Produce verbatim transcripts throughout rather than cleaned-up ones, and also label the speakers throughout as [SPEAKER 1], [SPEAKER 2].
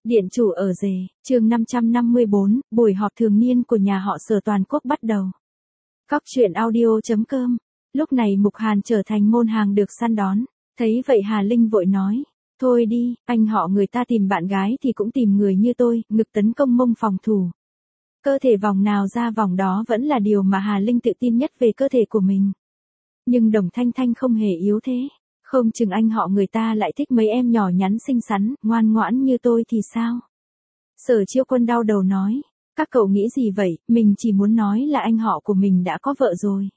[SPEAKER 1] Điện chủ ở rể, chương năm trăm năm mươi bốn, buổi họp thường niên của nhà họ Sở toàn quốc bắt đầu. Cóc truyện audio chấm com. Lúc này Mục Hàn trở thành môn hàng được săn đón. Thấy vậy Hà Linh vội nói, thôi đi, anh họ người ta tìm bạn gái thì cũng tìm người như tôi, ngực tấn công mông phòng thủ. Cơ thể vòng nào ra vòng đó vẫn là điều mà Hà Linh tự tin nhất về cơ thể của mình. Nhưng Đồng Thanh Thanh không hề yếu thế. Không chừng anh họ người ta lại thích mấy em nhỏ nhắn xinh xắn, ngoan ngoãn như tôi thì sao? Sở Chiêu Quân đau đầu nói, các cậu nghĩ gì vậy, mình chỉ muốn nói là anh họ của mình đã có vợ rồi.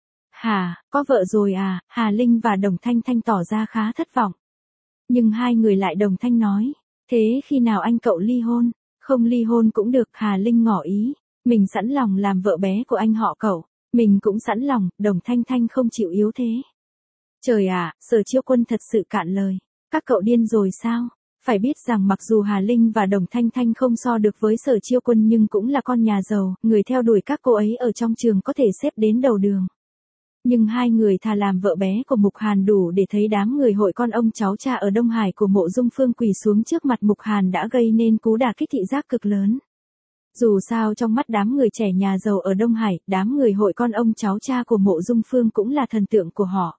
[SPEAKER 1] Hả, có vợ rồi à? Hà Linh và Đồng Thanh Thanh tỏ ra khá thất vọng. Nhưng hai người lại đồng thanh nói, thế khi nào anh cậu ly hôn? Không ly hôn cũng được, Hà Linh ngỏ ý, mình sẵn lòng làm vợ bé của anh họ cậu, mình cũng sẵn lòng, Đồng Thanh Thanh không chịu yếu thế. Trời ạ, Sở Chiêu Quân thật sự cạn lời. Các cậu điên rồi sao? Phải biết rằng mặc dù Hà Linh và Đồng Thanh Thanh không so được với Sở Chiêu Quân nhưng cũng là con nhà giàu, người theo đuổi các cô ấy ở trong trường có thể xếp đến đầu đường. Nhưng hai người thà làm vợ bé của Mục Hàn đủ để thấy đám người hội con ông cháu cha ở Đông Hải của Mộ Dung Phương quỳ xuống trước mặt Mục Hàn đã gây nên cú đả kích thị giác cực lớn. Dù sao trong mắt đám người trẻ nhà giàu ở Đông Hải, đám người hội con ông cháu cha của Mộ Dung Phương cũng là thần tượng của họ.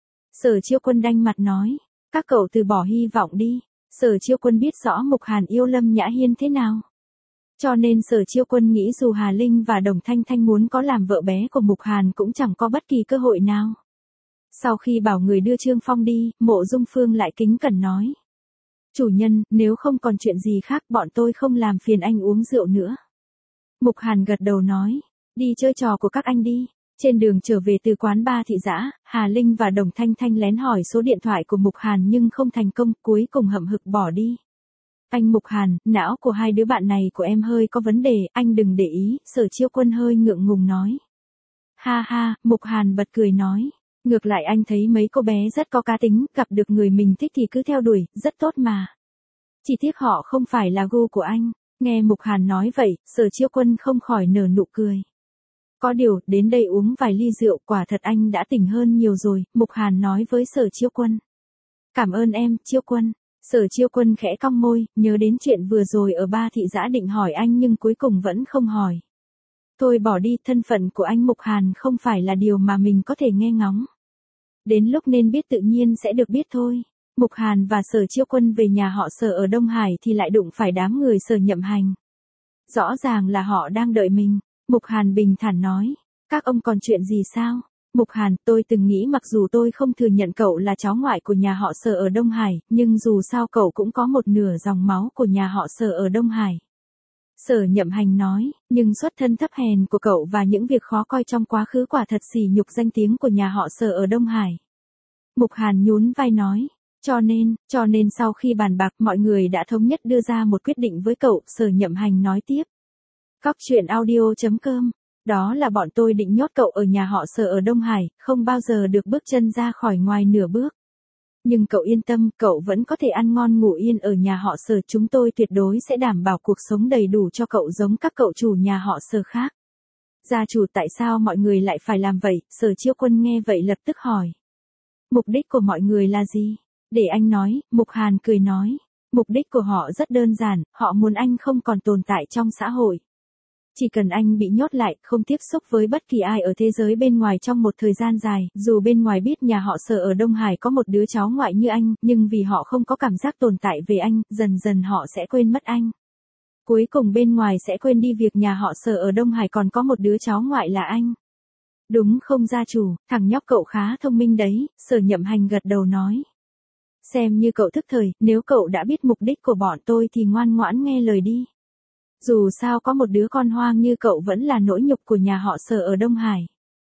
[SPEAKER 1] Sở Chiêu Quân đanh mặt nói, các cậu từ bỏ hy vọng đi. Sở Chiêu Quân biết rõ Mục Hàn yêu Lâm Nhã Hiên thế nào. Cho nên Sở Chiêu Quân nghĩ dù Hà Linh và Đồng Thanh Thanh muốn có làm vợ bé của Mục Hàn cũng chẳng có bất kỳ cơ hội nào. Sau khi bảo người đưa Trương Phong đi, Mộ Dung Phương lại kính cẩn nói. Chủ nhân, nếu không còn chuyện gì khác bọn tôi không làm phiền anh uống rượu nữa. Mục Hàn gật đầu nói, đi chơi trò của các anh đi. Trên đường trở về từ quán bar thị dã, Hà Linh và Đồng Thanh Thanh lén hỏi số điện thoại của Mục Hàn nhưng không thành công, cuối cùng hậm hực bỏ đi. Anh Mục Hàn, não của hai đứa bạn này của em hơi có vấn đề, anh đừng để ý, Sở Chiêu Quân hơi ngượng ngùng nói. Ha ha, Mục Hàn bật cười nói, ngược lại anh thấy mấy cô bé rất có cá tính, gặp được người mình thích thì cứ theo đuổi, rất tốt mà. Chỉ tiếc họ không phải là gu của anh. Nghe Mục Hàn nói vậy, Sở Chiêu Quân không khỏi nở nụ cười. Có điều, đến đây uống vài ly rượu quả thật anh đã tỉnh hơn nhiều rồi, Mục Hàn nói với Sở Chiêu Quân. Cảm ơn em, Chiêu Quân. Sở Chiêu Quân khẽ cong môi, nhớ đến chuyện vừa rồi ở ba thị dã định hỏi anh nhưng cuối cùng vẫn không hỏi. Thôi bỏ đi, thân phận của anh Mục Hàn không phải là điều mà mình có thể nghe ngóng. Đến lúc nên biết tự nhiên sẽ được biết thôi. Mục Hàn và Sở Chiêu Quân về nhà họ Sở ở Đông Hải thì lại đụng phải đám người Sở Nhậm Hành. Rõ ràng là họ đang đợi mình. Mục Hàn bình thản nói, các ông còn chuyện gì sao? Mục Hàn, tôi từng nghĩ mặc dù tôi không thừa nhận cậu là cháu ngoại của nhà họ Sở ở Đông Hải, nhưng dù sao cậu cũng có một nửa dòng máu của nhà họ Sở ở Đông Hải. Sở Nhậm Hành nói, nhưng xuất thân thấp hèn của cậu và những việc khó coi trong quá khứ quả thật sỉ nhục danh tiếng của nhà họ Sở ở Đông Hải. Mục Hàn nhún vai nói, cho nên, cho nên sau khi bàn bạc mọi người đã thống nhất đưa ra một quyết định với cậu, Sở Nhậm Hành nói tiếp. Cóc truyện audio chấm com. Đó là bọn tôi định nhốt cậu ở nhà họ Sở ở Đông Hải, không bao giờ được bước chân ra khỏi ngoài nửa bước. Nhưng cậu yên tâm, cậu vẫn có thể ăn ngon ngủ yên ở nhà họ Sở, chúng tôi tuyệt đối sẽ đảm bảo cuộc sống đầy đủ cho cậu giống các cậu chủ nhà họ Sở khác. Gia chủ, tại sao mọi người lại phải làm vậy? Sở Chiêu Quân nghe vậy lập tức hỏi. Mục đích của mọi người là gì? Để anh nói, Mục Hàn cười nói. Mục đích của họ rất đơn giản, họ muốn anh không còn tồn tại trong xã hội. Chỉ cần anh bị nhốt lại, không tiếp xúc với bất kỳ ai ở thế giới bên ngoài trong một thời gian dài, dù bên ngoài biết nhà họ Sở ở Đông Hải có một đứa cháu ngoại như anh, nhưng vì họ không có cảm giác tồn tại về anh, dần dần họ sẽ quên mất anh. Cuối cùng bên ngoài sẽ quên đi việc nhà họ Sở ở Đông Hải còn có một đứa cháu ngoại là anh. Đúng không gia chủ, thằng nhóc cậu khá thông minh đấy, Sở Nhậm Hành gật đầu nói. Xem như cậu thức thời, nếu cậu đã biết mục đích của bọn tôi thì ngoan ngoãn nghe lời đi. Dù sao có một đứa con hoang như cậu vẫn là nỗi nhục của nhà họ Sở ở Đông Hải.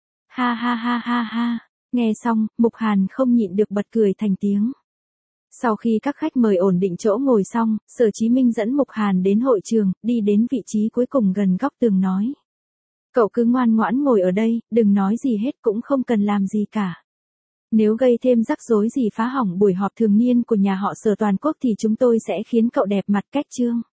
[SPEAKER 1] Ha ha ha ha ha, nghe xong, Mục Hàn không nhịn được bật cười thành tiếng. Sau khi các khách mời ổn định chỗ ngồi xong, Sở Chí Minh dẫn Mục Hàn đến hội trường, đi đến vị trí cuối cùng gần góc tường nói. Cậu cứ ngoan ngoãn ngồi ở đây, đừng nói gì hết cũng không cần làm gì cả. Nếu gây thêm rắc rối gì phá hỏng buổi họp thường niên của nhà họ Sở toàn quốc thì chúng tôi sẽ khiến cậu đẹp mặt cách chương.